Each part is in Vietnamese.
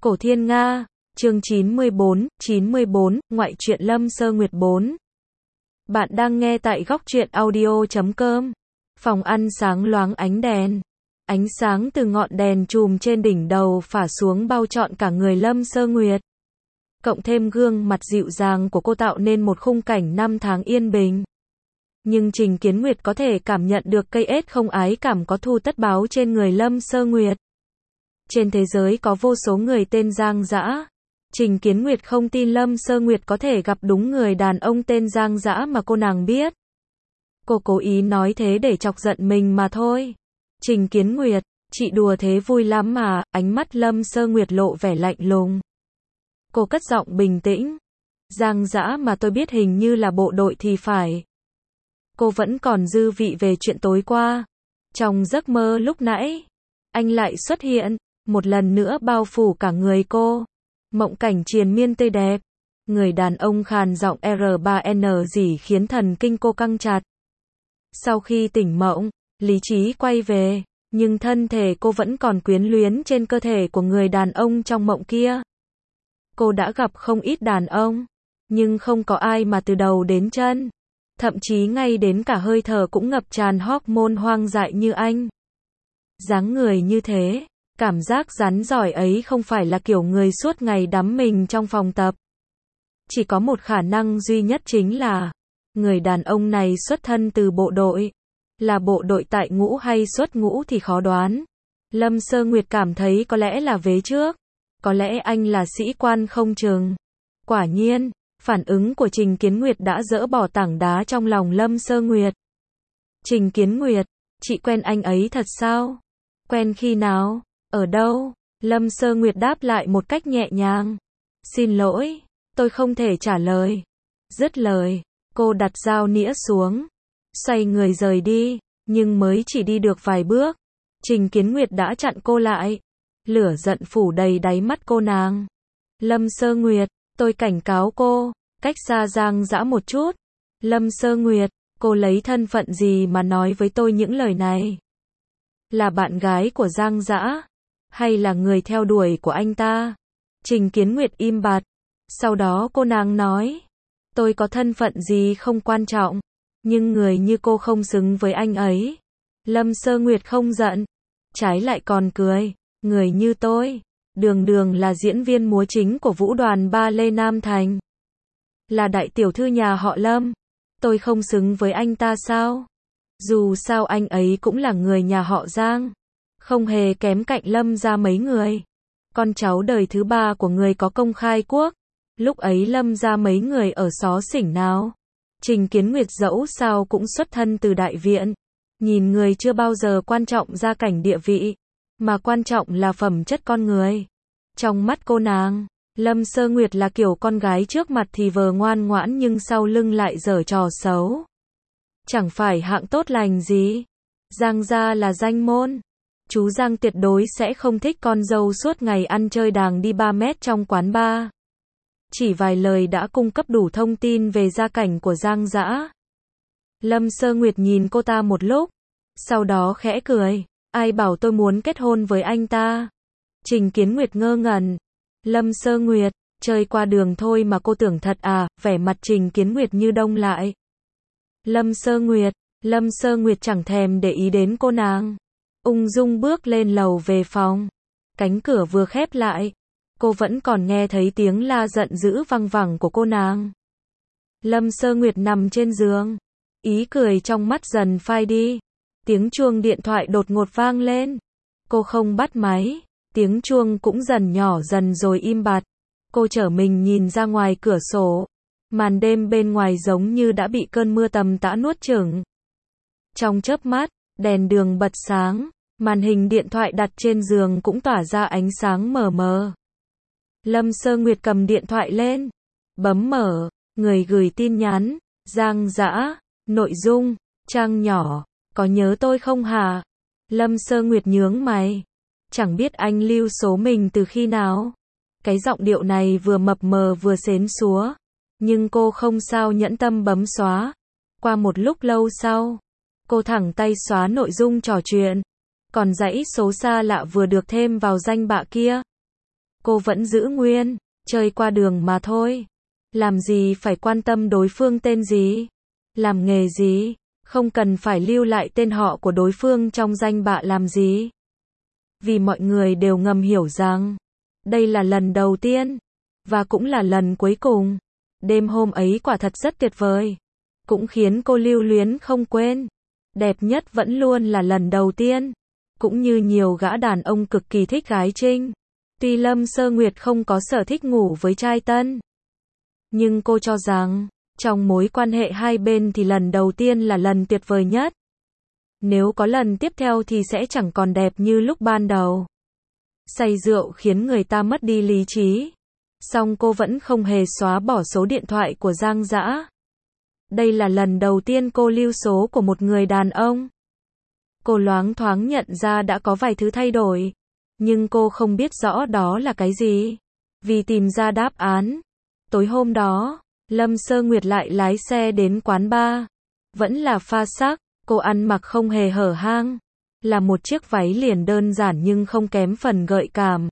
Cổ Thiên Nga, chương 94, ngoại truyện Lâm Sơ Nguyệt 4. Bạn đang nghe tại góc truyện audio.com. Phòng ăn sáng loáng ánh đèn. Ánh sáng từ ngọn đèn chùm trên đỉnh đầu phả xuống bao trọn cả người Lâm Sơ Nguyệt. Cộng thêm gương mặt dịu dàng của cô tạo nên một khung cảnh năm tháng yên bình. Nhưng Trình Kiến Nguyệt có thể cảm nhận được cây ết không ái cảm có thu tất báo trên người Lâm Sơ Nguyệt. Trên thế giới có vô số người tên Giang Dã. Trình Kiến Nguyệt không tin Lâm Sơ Nguyệt có thể gặp đúng người đàn ông tên Giang Dã mà cô nàng biết. Cô cố ý nói thế để chọc giận mình mà thôi. Trình Kiến Nguyệt, chị đùa thế vui lắm mà, ánh mắt Lâm Sơ Nguyệt lộ vẻ lạnh lùng. Cô cất giọng bình tĩnh. Giang Dã mà tôi biết hình như là bộ đội thì phải. Cô vẫn còn dư vị về chuyện tối qua. Trong giấc mơ lúc nãy, anh lại xuất hiện, một lần nữa bao phủ cả người cô. Mộng cảnh triền miên tươi đẹp. Người đàn ông khàn giọng R3N gì khiến thần kinh cô căng chặt. Sau khi tỉnh mộng, lý trí quay về, nhưng thân thể cô vẫn còn quyến luyến trên cơ thể của người đàn ông trong mộng kia. Cô đã gặp không ít đàn ông, nhưng không có ai mà từ đầu đến chân, thậm chí ngay đến cả hơi thở cũng ngập tràn hormone hoang dại như anh. Dáng người như thế, cảm giác rắn giỏi ấy không phải là kiểu người suốt ngày đắm mình trong phòng tập. Chỉ có một khả năng duy nhất chính là, người đàn ông này xuất thân từ bộ đội. Là bộ đội tại ngũ hay xuất ngũ thì khó đoán. Lâm Sơ Nguyệt cảm thấy có lẽ là vế trước. Có lẽ anh là sĩ quan không chừng. Quả nhiên, phản ứng của Trình Kiến Nguyệt đã dỡ bỏ tảng đá trong lòng Lâm Sơ Nguyệt. Trình Kiến Nguyệt, chị quen anh ấy thật sao? Quen khi nào? Ở đâu? Lâm Sơ Nguyệt đáp lại một cách nhẹ nhàng. Xin lỗi, tôi không thể trả lời. Dứt lời, cô đặt dao nĩa xuống, xoay người rời đi, nhưng mới chỉ đi được vài bước, Trình Kiến Nguyệt đã chặn cô lại. Lửa giận phủ đầy đáy mắt cô nàng. Lâm Sơ Nguyệt, tôi cảnh cáo cô, cách xa Giang Dã một chút. Lâm Sơ Nguyệt, cô lấy thân phận gì mà nói với tôi những lời này? Là bạn gái của Giang Dã? Hay là người theo đuổi của anh ta? Trình Kiến Nguyệt im bặt. Sau đó cô nàng nói, tôi có thân phận gì không quan trọng, nhưng người như cô không xứng với anh ấy. Lâm Sơ Nguyệt không giận, trái lại còn cười. Người như tôi, đường đường là diễn viên múa chính của vũ đoàn Ballet Nam Thành. Là đại tiểu thư nhà họ Lâm. Tôi không xứng với anh ta sao? Dù sao anh ấy cũng là người nhà họ Giang. Không hề kém cạnh Lâm ra mấy người. Con cháu đời thứ ba của người có công khai quốc. Lúc ấy Lâm ra mấy người ở xó xỉnh nào? Trình Kiến Nguyệt dẫu sao cũng xuất thân từ đại viện. Nhìn người chưa bao giờ quan trọng gia cảnh địa vị, mà quan trọng là phẩm chất con người. Trong mắt cô nàng, Lâm Sơ Nguyệt là kiểu con gái trước mặt thì vờ ngoan ngoãn nhưng sau lưng lại giở trò xấu. Chẳng phải hạng tốt lành gì. Giang gia là danh môn. Chú Giang tuyệt đối sẽ không thích con dâu suốt ngày ăn chơi đàng đi 3 mét trong quán bar. Chỉ vài lời đã cung cấp đủ thông tin về gia cảnh của Giang Dã. Lâm Sơ Nguyệt nhìn cô ta một lúc, sau đó khẽ cười. Ai bảo tôi muốn kết hôn với anh ta? Trình Kiến Nguyệt ngơ ngẩn. Lâm Sơ Nguyệt, chơi qua đường thôi mà cô tưởng thật à? Vẻ mặt Trình Kiến Nguyệt như đông lại. Lâm Sơ Nguyệt chẳng thèm để ý đến cô nàng. Ung dung bước lên lầu về phòng. Cánh cửa vừa khép lại, cô vẫn còn nghe thấy tiếng la giận dữ văng vẳng của cô nàng. Lâm Sơ Nguyệt nằm trên giường, ý cười trong mắt dần phai đi. Tiếng chuông điện thoại đột ngột vang lên. Cô không bắt máy, tiếng chuông cũng dần nhỏ dần rồi im bặt. Cô trở mình nhìn ra ngoài cửa sổ. Màn đêm bên ngoài giống như đã bị cơn mưa tầm tã nuốt chửng. Trong chớp mắt, đèn đường bật sáng, màn hình điện thoại đặt trên giường cũng tỏa ra ánh sáng mờ mờ. Lâm Sơ Nguyệt cầm điện thoại lên, bấm mở, người gửi tin nhắn, Giang Dã, nội dung, trang nhỏ. Có nhớ tôi không hả? Lâm Sơ Nguyệt nhướng mày. Chẳng biết anh lưu số mình từ khi nào. Cái giọng điệu này vừa mập mờ vừa xến xúa. Nhưng cô không sao nhẫn tâm bấm xóa. Qua một lúc lâu sau, cô thẳng tay xóa nội dung trò chuyện. Còn dãy số xa lạ vừa được thêm vào danh bạ kia. cô vẫn giữ nguyên, chơi qua đường mà thôi. Làm gì phải quan tâm đối phương tên gì, làm nghề gì, không cần phải lưu lại tên họ của đối phương trong danh bạ làm gì. Vì mọi người đều ngầm hiểu rằng, đây là lần đầu tiên, và cũng là lần cuối cùng. Đêm hôm ấy quả thật rất tuyệt vời, cũng khiến cô lưu luyến không quên. Đẹp nhất vẫn luôn là lần đầu tiên, cũng như nhiều gã đàn ông cực kỳ thích gái Trinh. Tuy Lâm Sơ Nguyệt không có sở thích ngủ với trai tân, nhưng cô cho rằng, trong mối quan hệ hai bên thì lần đầu tiên là lần tuyệt vời nhất. Nếu có lần tiếp theo thì sẽ chẳng còn đẹp như lúc ban đầu. Say rượu khiến người ta mất đi lý trí. Song cô vẫn không hề xóa bỏ số điện thoại của Giang Dã. Đây là lần đầu tiên cô lưu số của một người đàn ông. Cô loáng thoáng nhận ra đã có vài thứ thay đổi, nhưng cô không biết rõ đó là cái gì. Vì tìm ra đáp án, tối hôm đó, Lâm Sơ Nguyệt lại lái xe đến quán bar. Vẫn là pha sắc, cô ăn mặc không hề hở hang, là một chiếc váy liền đơn giản nhưng không kém phần gợi cảm.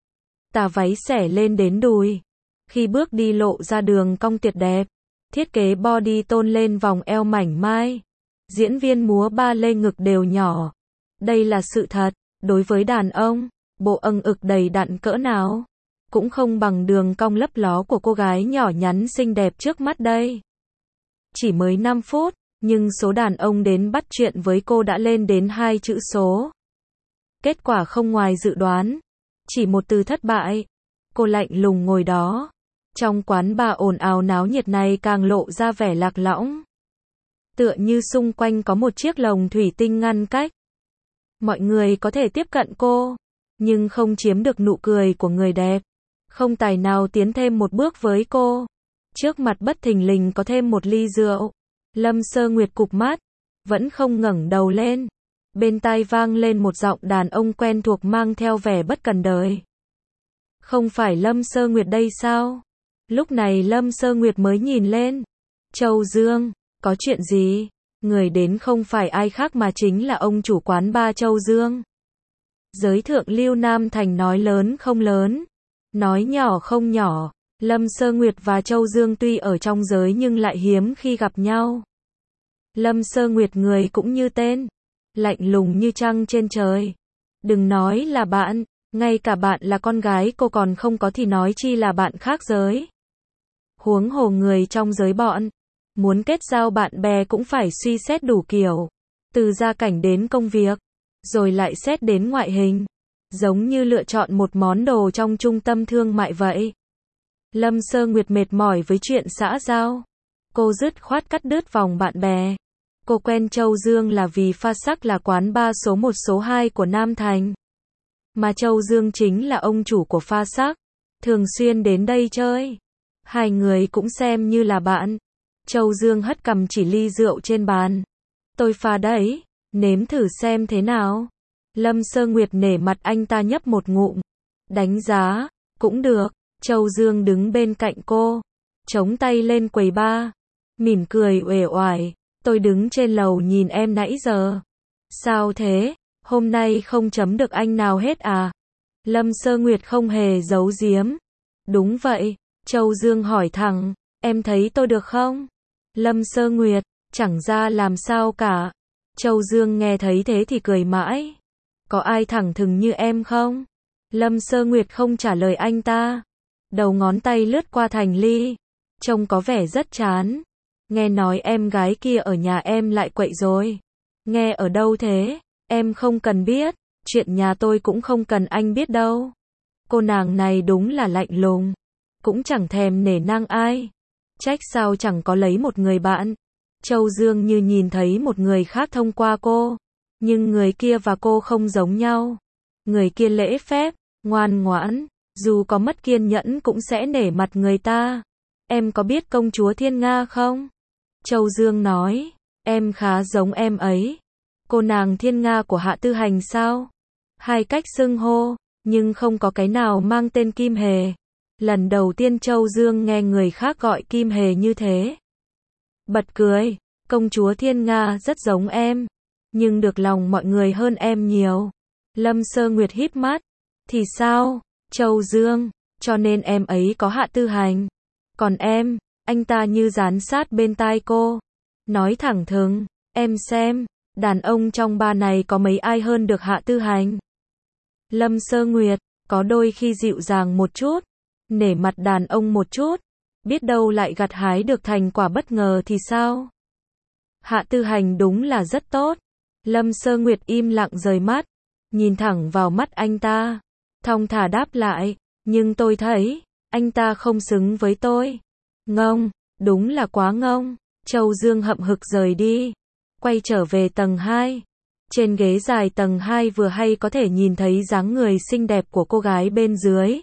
Tà váy xẻ lên đến đùi, khi bước đi lộ ra đường cong tuyệt đẹp, thiết kế body tôn lên vòng eo mảnh mai. Diễn viên múa ba lê ngực đều nhỏ. Đây là sự thật, đối với đàn ông, bộ âng ực đầy đặn cỡ nào cũng không bằng đường cong lấp ló của cô gái nhỏ nhắn xinh đẹp trước mắt đây. Chỉ mới 5 phút, nhưng số đàn ông đến bắt chuyện với cô đã lên đến 2 chữ số. Kết quả không ngoài dự đoán, chỉ một từ thất bại. Cô lạnh lùng ngồi đó. Trong quán bar ồn ào náo nhiệt này càng lộ ra vẻ lạc lõng. Tựa như xung quanh có một chiếc lồng thủy tinh ngăn cách. Mọi người có thể tiếp cận cô, nhưng không chiếm được nụ cười của người đẹp. Không tài nào tiến thêm một bước với cô. Trước mặt bất thình lình có thêm một ly rượu. Lâm Sơ Nguyệt cụp mắt, vẫn không ngẩng đầu lên. Bên tai vang lên một giọng đàn ông quen thuộc mang theo vẻ bất cần đời. Không phải Lâm Sơ Nguyệt đây sao? Lúc này Lâm Sơ Nguyệt mới nhìn lên. Châu Dương, có chuyện gì? Người đến không phải ai khác mà chính là ông chủ quán bar Châu Dương. Giới thượng lưu Nam Thành nói lớn không lớn, nói nhỏ không nhỏ. Lâm Sơ Nguyệt và Châu Dương tuy ở trong giới nhưng lại hiếm khi gặp nhau. Lâm Sơ Nguyệt người cũng như tên, lạnh lùng như trăng trên trời. Đừng nói là bạn, ngay cả bạn là con gái cô còn không có thì nói chi là bạn khác giới. Huống hồ người trong giới bọn, muốn kết giao bạn bè cũng phải suy xét đủ kiểu, từ gia cảnh đến công việc, rồi lại xét đến ngoại hình, giống như lựa chọn một món đồ trong trung tâm thương mại vậy. Lâm Sơ Nguyệt mệt mỏi với chuyện xã giao. Cô dứt khoát cắt đứt vòng bạn bè. Cô quen Châu Dương là vì pha sắc là quán bar số 1 số 2 của Nam Thành. Mà Châu Dương chính là ông chủ của pha sắc, thường xuyên đến đây chơi. Hai người cũng xem như là bạn. Châu Dương hất cằm chỉ ly rượu trên bàn. Tôi pha đấy, nếm thử xem thế nào. Lâm Sơ Nguyệt nể mặt anh ta nhấp một ngụm. Đánh giá, cũng được. Châu Dương đứng bên cạnh cô, chống tay lên quầy bar, mỉm cười uể oải. Tôi đứng trên lầu nhìn em nãy giờ. Sao thế, hôm nay không chấm được anh nào hết à? Lâm Sơ Nguyệt không hề giấu giếm. Đúng vậy, Châu Dương hỏi thẳng, em thấy tôi được không? Lâm Sơ Nguyệt, chẳng ra làm sao cả. Châu Dương nghe thấy thế thì cười mãi. Có ai thẳng thừng như em không? Lâm Sơ Nguyệt không trả lời anh ta. Đầu ngón tay lướt qua thành ly. Trông có vẻ rất chán. Nghe nói em gái kia ở nhà em lại quậy rồi. Nghe ở đâu thế? Em không cần biết. Chuyện nhà tôi cũng không cần anh biết đâu. Cô nàng này đúng là lạnh lùng. Cũng chẳng thèm nể nang ai. Trách sao chẳng có lấy một người bạn. Châu Dương như nhìn thấy một người khác thông qua cô. Nhưng người kia và cô không giống nhau. Người kia lễ phép, ngoan ngoãn. Dù có mất kiên nhẫn cũng sẽ nể mặt người ta. Em có biết công chúa Thiên Nga không? Châu Dương nói, em khá giống em ấy. Cô nàng Thiên Nga của Hạ Tư Hành sao? Hai cách xưng hô, nhưng không có cái nào mang tên Kim Hề. Lần đầu tiên Châu Dương nghe người khác gọi Kim Hề như thế. Bật cười, công chúa Thiên Nga rất giống em, nhưng được lòng mọi người hơn em nhiều. Lâm Sơ Nguyệt híp mắt, thì sao? Châu Dương, cho nên em ấy có Hạ Tư Hành. Còn em, anh ta như dán sát bên tai cô. Nói thẳng thừng, em xem, đàn ông trong ba này có mấy ai hơn được Hạ Tư Hành. Lâm Sơ Nguyệt, có đôi khi dịu dàng một chút, nể mặt đàn ông một chút, biết đâu lại gặt hái được thành quả bất ngờ thì sao? Hạ Tư Hành đúng là rất tốt. Lâm Sơ Nguyệt im lặng rời mắt, nhìn thẳng vào mắt anh ta, thong thả đáp lại, nhưng tôi thấy, anh ta không xứng với tôi. Ngông, đúng là quá ngông. Châu Dương hậm hực rời đi, quay trở về tầng 2. Trên ghế dài tầng 2 vừa hay có thể nhìn thấy dáng người xinh đẹp của cô gái bên dưới.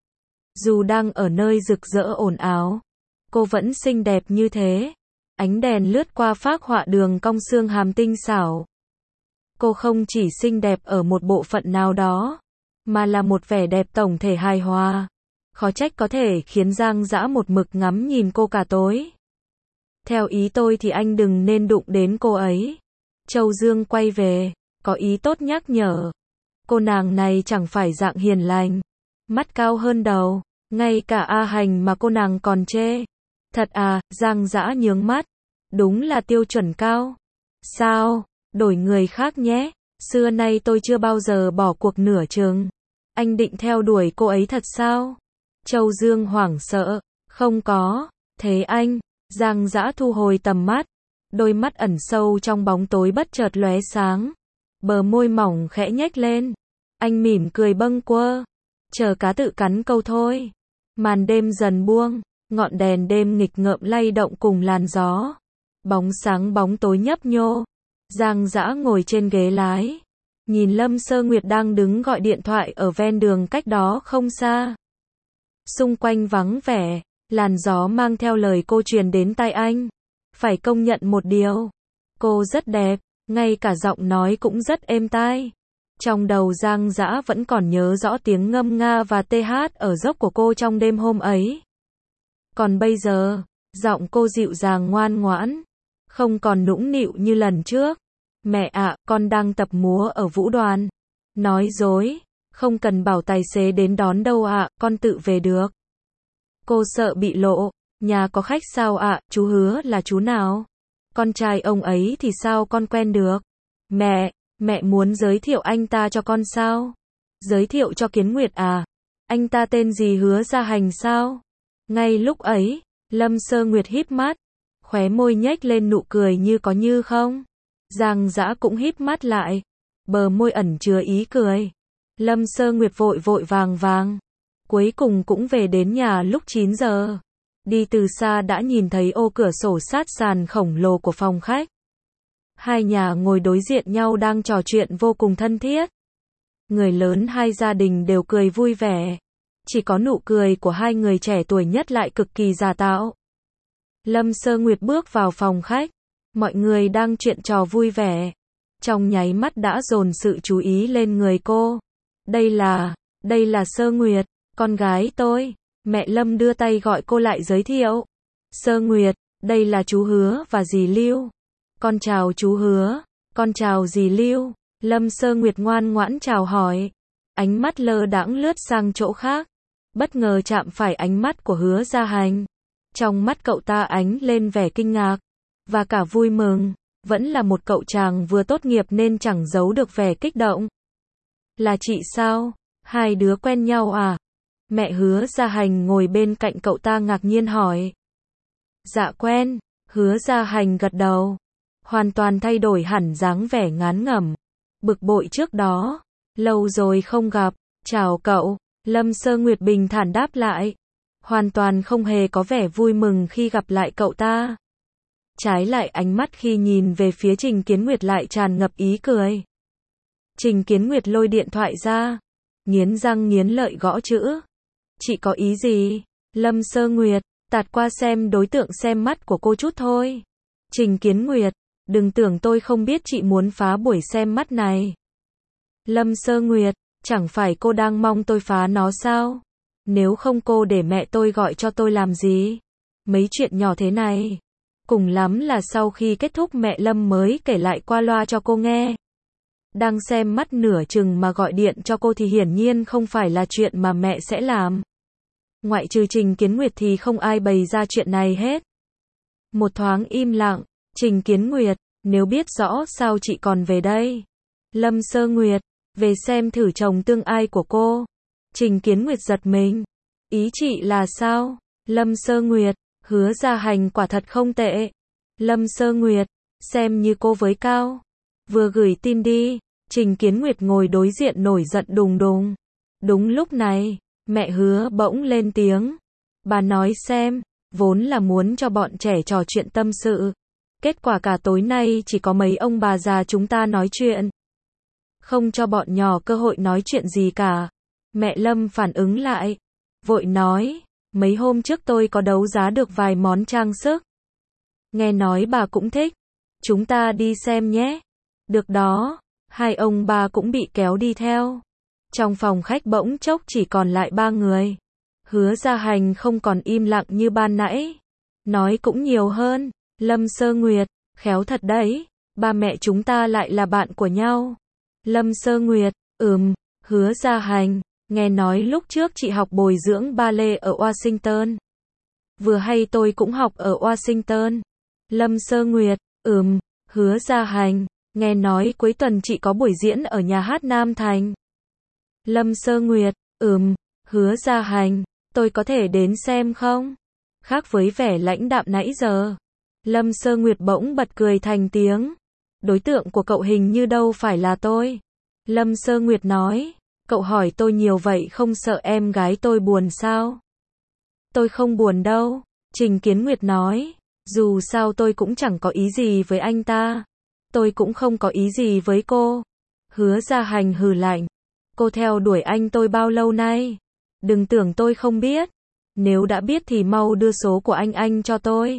Dù đang ở nơi rực rỡ ồn ào, cô vẫn xinh đẹp như thế. Ánh đèn lướt qua phác họa đường cong xương hàm tinh xảo. Cô không chỉ xinh đẹp ở một bộ phận nào đó, mà là một vẻ đẹp tổng thể hài hòa. Khó trách có thể khiến Giang Dã một mực ngắm nhìn cô cả tối. Theo ý tôi thì anh đừng nên đụng đến cô ấy. Châu Dương quay về, có ý tốt nhắc nhở. Cô nàng này chẳng phải dạng hiền lành, mắt cao hơn đầu, ngay cả A Hành mà cô nàng còn chê. Thật à? Giang Dã nhướng mắt, đúng là tiêu chuẩn cao. Sao? Đổi người khác nhé. Xưa nay tôi chưa bao giờ bỏ cuộc nửa chừng. Anh định theo đuổi cô ấy thật sao? Châu Dương hoảng sợ, không có. Thế anh? Giang Dã thu hồi tầm mắt, đôi mắt ẩn sâu trong bóng tối bất chợt lóe sáng, bờ môi mỏng khẽ nhếch lên. Anh mỉm cười bâng quơ, chờ cá tự cắn câu thôi. Màn đêm dần buông, ngọn đèn đêm nghịch ngợm lay động cùng làn gió. Bóng sáng bóng tối nhấp nhô. Giang Dã ngồi trên ghế lái, nhìn Lâm Sơ Nguyệt đang đứng gọi điện thoại ở ven đường cách đó không xa. Xung quanh vắng vẻ, làn gió mang theo lời cô truyền đến tai anh. Phải công nhận một điều, cô rất đẹp, ngay cả giọng nói cũng rất êm tai. Trong đầu Giang Dã vẫn còn nhớ rõ tiếng ngâm nga và tê hát ở dốc của cô trong đêm hôm ấy. Còn bây giờ, giọng cô dịu dàng ngoan ngoãn, không còn nũng nịu như lần trước. Mẹ ạ, con đang tập múa ở vũ đoàn. Nói dối, không cần bảo tài xế đến đón đâu ạ, con tự về được. Cô sợ bị lộ, nhà có khách sao ạ, chú Hứa là chú nào? Con trai ông ấy thì sao con quen được? Mẹ muốn giới thiệu anh ta cho con sao? Giới thiệu cho Kiến Nguyệt à? Anh ta tên gì, Hứa Gia Hành sao? Ngay lúc ấy, Lâm Sơ Nguyệt híp mắt, khóe môi nhếch lên nụ cười như có như không. Giang Dã cũng híp mắt lại, bờ môi ẩn chứa ý cười. Lâm Sơ Nguyệt vội vội vàng, cuối cùng cũng về đến nhà lúc 9 giờ. Đi từ xa đã nhìn thấy ô cửa sổ sát sàn khổng lồ của phòng khách. Hai nhà ngồi đối diện nhau đang trò chuyện vô cùng thân thiết. Người lớn hai gia đình đều cười vui vẻ. Chỉ có nụ cười của hai người trẻ tuổi nhất lại cực kỳ giả tạo. Lâm Sơ Nguyệt bước vào phòng khách. Mọi người đang chuyện trò vui vẻ. Trong nháy mắt đã dồn sự chú ý lên người cô. Đây là Sơ Nguyệt, con gái tôi. Mẹ Lâm đưa tay gọi cô lại giới thiệu. Sơ Nguyệt, đây là chú Hứa và dì Lưu. Con chào chú Hứa, con chào dì Lưu. Lâm Sơ Nguyệt ngoan ngoãn chào hỏi. Ánh mắt lơ đãng lướt sang chỗ khác. Bất ngờ chạm phải ánh mắt của Hứa Gia Hành. Trong mắt cậu ta ánh lên vẻ kinh ngạc và cả vui mừng. Vẫn là một cậu chàng vừa tốt nghiệp nên chẳng giấu được vẻ kích động. Là chị sao? Hai đứa quen nhau à? Mẹ Hứa Gia Hành ngồi bên cạnh cậu ta ngạc nhiên hỏi. Dạ quen. Hứa Gia Hành gật đầu. Hoàn toàn thay đổi hẳn dáng vẻ ngán ngẩm, bực bội trước đó. Lâu rồi không gặp. Chào cậu. Lâm Sơ Nguyệt bình thản đáp lại. Hoàn toàn không hề có vẻ vui mừng khi gặp lại cậu ta. Trái lại ánh mắt khi nhìn về phía Trình Kiến Nguyệt lại tràn ngập ý cười. Trình Kiến Nguyệt lôi điện thoại ra, nghiến răng nghiến lợi gõ chữ. Chị có ý gì? Lâm Sơ Nguyệt, tạt qua xem đối tượng xem mắt của cô chút thôi. Trình Kiến Nguyệt, đừng tưởng tôi không biết chị muốn phá buổi xem mắt này. Lâm Sơ Nguyệt, chẳng phải cô đang mong tôi phá nó sao? Nếu không cô để mẹ tôi gọi cho tôi làm gì? Mấy chuyện nhỏ thế này, cùng lắm là sau khi kết thúc mẹ Lâm mới kể lại qua loa cho cô nghe. Đang xem mắt nửa chừng mà gọi điện cho cô thì hiển nhiên không phải là chuyện mà mẹ sẽ làm. Ngoại trừ Trình Kiến Nguyệt thì không ai bày ra chuyện này hết. Một thoáng im lặng, Trình Kiến Nguyệt, nếu biết rõ sao chị còn về đây? Lâm Sơ Nguyệt, về xem thử chồng tương ai của cô. Trình Kiến Nguyệt giật mình. Ý chị là sao? Lâm Sơ Nguyệt, Hứa Gia Hành quả thật không tệ. Lâm Sơ Nguyệt, xem như cô với Cao. Vừa gửi tin đi, Trình Kiến Nguyệt ngồi đối diện nổi giận đùng đùng. Đúng lúc này, mẹ Hứa bỗng lên tiếng. Bà nói xem, vốn là muốn cho bọn trẻ trò chuyện tâm sự. Kết quả cả tối nay chỉ có mấy ông bà già chúng ta nói chuyện. Không cho bọn nhỏ cơ hội nói chuyện gì cả. Mẹ Lâm phản ứng lại. Vội nói, mấy hôm trước tôi có đấu giá được vài món trang sức. Nghe nói bà cũng thích. Chúng ta đi xem nhé. Được đó, hai ông bà cũng bị kéo đi theo. Trong phòng khách bỗng chốc chỉ còn lại ba người. Hứa Gia Hành không còn im lặng như ban nãy. Nói cũng nhiều hơn. Lâm Sơ Nguyệt, khéo thật đấy. Ba mẹ chúng ta lại là bạn của nhau. Lâm Sơ Nguyệt, Hứa Gia Hành, nghe nói lúc trước chị học bồi dưỡng ballet ở Washington. Vừa hay tôi cũng học ở Washington. Lâm Sơ Nguyệt, Hứa Gia Hành, nghe nói cuối tuần chị có buổi diễn ở nhà hát Nam Thành. Lâm Sơ Nguyệt, Hứa Gia Hành, tôi có thể đến xem không? Khác với vẻ lãnh đạm nãy giờ, Lâm Sơ Nguyệt bỗng bật cười thành tiếng. Đối tượng của cậu hình như đâu phải là tôi. Lâm Sơ Nguyệt nói, cậu hỏi tôi nhiều vậy không sợ em gái tôi buồn sao? Tôi không buồn đâu. Trình Kiến Nguyệt nói, dù sao tôi cũng chẳng có ý gì với anh ta. Tôi cũng không có ý gì với cô. Hứa Gia Hành hừ lạnh. Cô theo đuổi anh tôi bao lâu nay? Đừng tưởng tôi không biết. Nếu đã biết thì mau đưa số của anh cho tôi.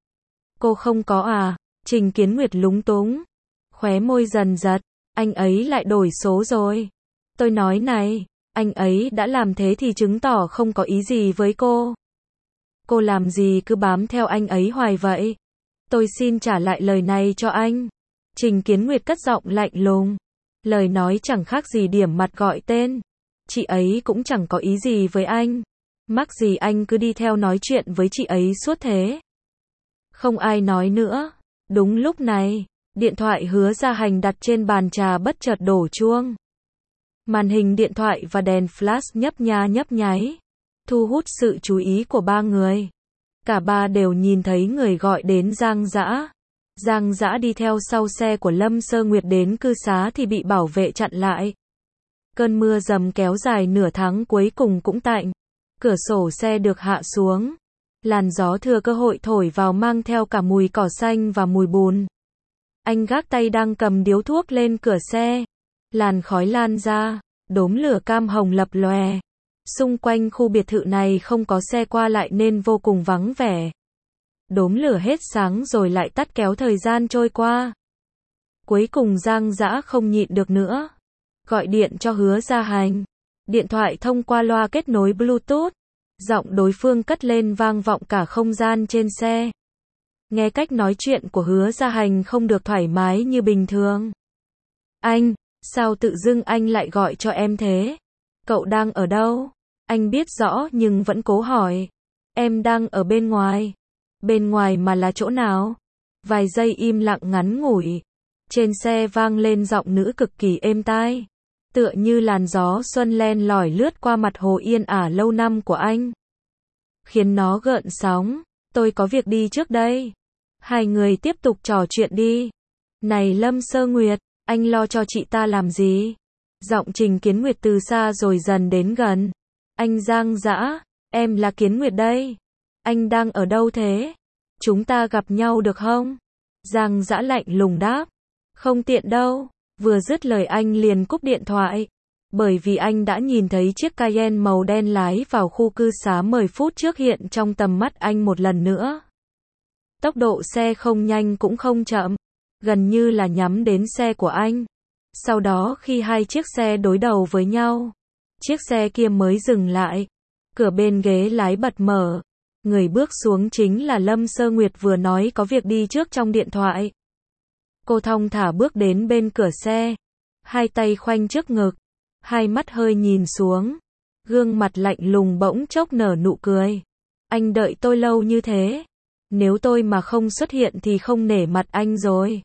Cô không có à? Trình Kiến Nguyệt lúng túng. Khóe môi dần giật. Anh ấy lại đổi số rồi. Tôi nói này, anh ấy đã làm thế thì chứng tỏ không có ý gì với cô. Cô làm gì cứ bám theo anh ấy hoài vậy? Tôi xin trả lại lời này cho anh. Trình Kiến Nguyệt cất giọng lạnh lùng. Lời nói chẳng khác gì điểm mặt gọi tên. Chị ấy cũng chẳng có ý gì với anh. Mắc gì anh cứ đi theo nói chuyện với chị ấy suốt thế? Không ai nói nữa. Đúng lúc này, điện thoại Hứa Gia Hành đặt trên bàn trà bất chợt đổ chuông. Màn hình điện thoại và đèn flash nhấp nháy, thu hút sự chú ý của ba người. Cả ba đều nhìn thấy người gọi đến Giang Dã. Giang Dã đi theo sau xe của Lâm Sơ Nguyệt đến cư xá thì bị bảo vệ chặn lại. Cơn mưa dầm kéo dài nửa tháng cuối cùng cũng tạnh. Cửa sổ xe được hạ xuống. Làn gió thừa cơ hội thổi vào mang theo cả mùi cỏ xanh và mùi bùn. Anh gác tay đang cầm điếu thuốc lên cửa xe. Làn khói lan ra, đốm lửa cam hồng lập lòe. Xung quanh khu biệt thự này không có xe qua lại nên vô cùng vắng vẻ. Đốm lửa hết sáng rồi lại tắt kéo thời gian trôi qua. Cuối cùng Giang Dã không nhịn được nữa. Gọi điện cho Hứa Gia Hành. Điện thoại thông qua loa kết nối Bluetooth. Giọng đối phương cất lên vang vọng cả không gian trên xe. Nghe cách nói chuyện của Hứa Gia Hành không được thoải mái như bình thường. Anh, sao tự dưng anh lại gọi cho em thế? Cậu đang ở đâu? Anh biết rõ nhưng vẫn cố hỏi. Em đang ở bên ngoài. Bên ngoài mà là chỗ nào? Vài giây im lặng ngắn ngủi. Trên xe vang lên giọng nữ cực kỳ êm tai. Tựa như làn gió xuân len lỏi lướt qua mặt hồ yên ả lâu năm của anh. Khiến nó gợn sóng. Tôi có việc đi trước đây. Hai người tiếp tục trò chuyện đi. Này Lâm Sơ Nguyệt, anh lo cho chị ta làm gì? Giọng Trình Kiến Nguyệt từ xa rồi dần đến gần. Anh Giang Dã, em là Kiến Nguyệt đây. Anh đang ở đâu thế? Chúng ta gặp nhau được không? Giang Dã lạnh lùng đáp. Không tiện đâu. Vừa dứt lời anh liền cúp điện thoại. Bởi vì anh đã nhìn thấy chiếc Cayenne màu đen lái vào khu cư xá 10 phút trước hiện trong tầm mắt anh một lần nữa. Tốc độ xe không nhanh cũng không chậm. Gần như là nhắm đến xe của anh. Sau đó khi hai chiếc xe đối đầu với nhau, chiếc xe kia mới dừng lại. Cửa bên ghế lái bật mở. Người bước xuống chính là Lâm Sơ Nguyệt vừa nói có việc đi trước trong điện thoại. Cô thong thả bước đến bên cửa xe. hai tay khoanh trước ngực, hai mắt hơi nhìn xuống, gương mặt lạnh lùng bỗng chốc nở nụ cười. Anh đợi tôi lâu như thế, nếu tôi mà không xuất hiện thì không nể mặt anh rồi.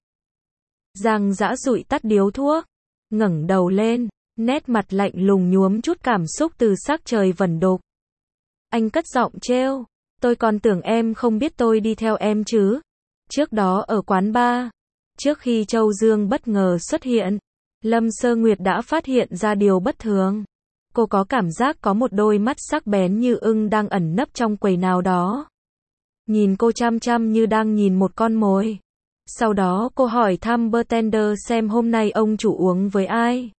Giang Dã dụi tắt điếu thuốc, ngẩng đầu lên, nét mặt lạnh lùng nhuốm chút cảm xúc từ sắc trời vẩn đục. Anh cất giọng trêu, tôi còn tưởng em không biết tôi đi theo em chứ. Trước đó ở quán bar, trước khi Châu Dương bất ngờ xuất hiện, Lâm Sơ Nguyệt đã phát hiện ra điều bất thường. Cô có cảm giác có một đôi mắt sắc bén như ưng đang ẩn nấp trong quầy nào đó. Nhìn cô chăm chăm như đang nhìn một con mồi. Sau đó cô hỏi thăm bartender xem hôm nay ông chủ uống với ai.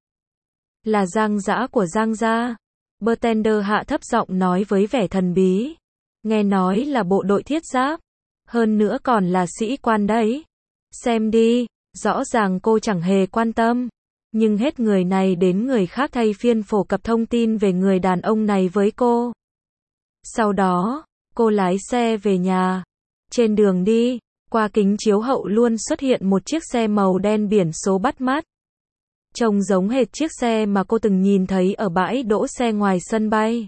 Là Giang Dã của Giang gia. Bartender hạ thấp giọng nói với vẻ thần bí. Nghe nói là bộ đội thiết giáp. Hơn nữa còn là sĩ quan đấy. Xem đi, rõ ràng cô chẳng hề quan tâm. Nhưng hết người này đến người khác thay phiên phổ cập thông tin về người đàn ông này với cô. Sau đó, cô lái xe về nhà. Trên đường đi, qua kính chiếu hậu luôn xuất hiện một chiếc xe màu đen biển số bắt mắt. Trông giống hệt chiếc xe mà cô từng nhìn thấy ở bãi đỗ xe ngoài sân bay.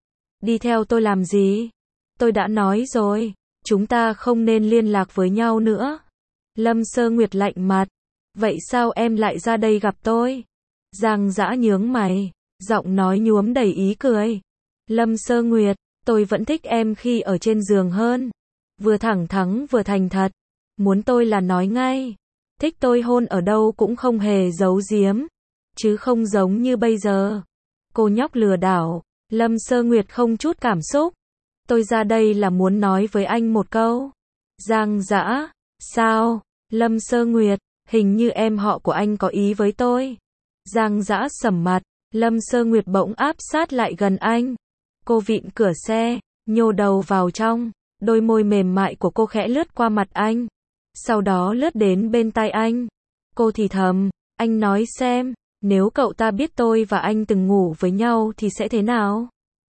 Đi theo tôi làm gì? Tôi đã nói rồi, chúng ta không nên liên lạc với nhau nữa. Lâm Sơ Nguyệt lạnh mặt. Vậy sao em lại ra đây gặp tôi? Giang Dã nhướng mày, giọng nói nhuốm đầy ý cười. Lâm Sơ Nguyệt, tôi vẫn thích em khi ở trên giường hơn. Vừa thẳng thắn vừa thành thật. Muốn tôi là nói ngay. Thích tôi hôn ở đâu cũng không hề giấu giếm. Chứ không giống như bây giờ. Cô nhóc lừa đảo. Lâm Sơ Nguyệt không chút cảm xúc. Tôi ra đây là muốn nói với anh một câu. Giang Dã, sao? Lâm Sơ Nguyệt, hình như em họ của anh có ý với tôi. Giang Dã sầm mặt. Lâm Sơ Nguyệt bỗng áp sát lại gần anh. Cô vịn cửa xe, nhô đầu vào trong. Đôi môi mềm mại của cô khẽ lướt qua mặt anh. Sau đó lướt đến bên tai anh. Cô thì thầm, anh nói xem, nếu cậu ta biết tôi và anh từng ngủ với nhau thì sẽ thế nào?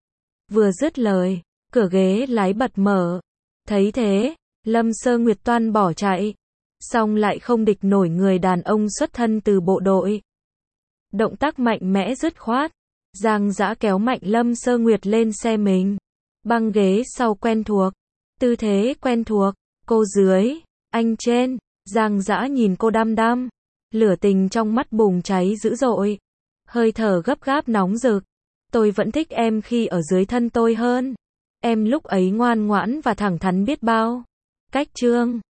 Vừa dứt lời, cửa ghế lái bật mở. Thấy thế, Lâm Sơ Nguyệt toan bỏ chạy. Xong lại không địch nổi người đàn ông xuất thân từ bộ đội. Động tác mạnh mẽ dứt khoát. Giang Dã kéo mạnh Lâm Sơ Nguyệt lên xe mình. Băng ghế sau quen thuộc. Tư thế quen thuộc. Cô dưới, anh trên. Giang Dã nhìn cô đăm đăm. Lửa tình trong mắt bùng cháy dữ dội. Hơi thở gấp gáp nóng rực. Tôi vẫn thích em khi ở dưới thân tôi hơn. Em lúc ấy ngoan ngoãn và thẳng thắn biết bao. Cách chương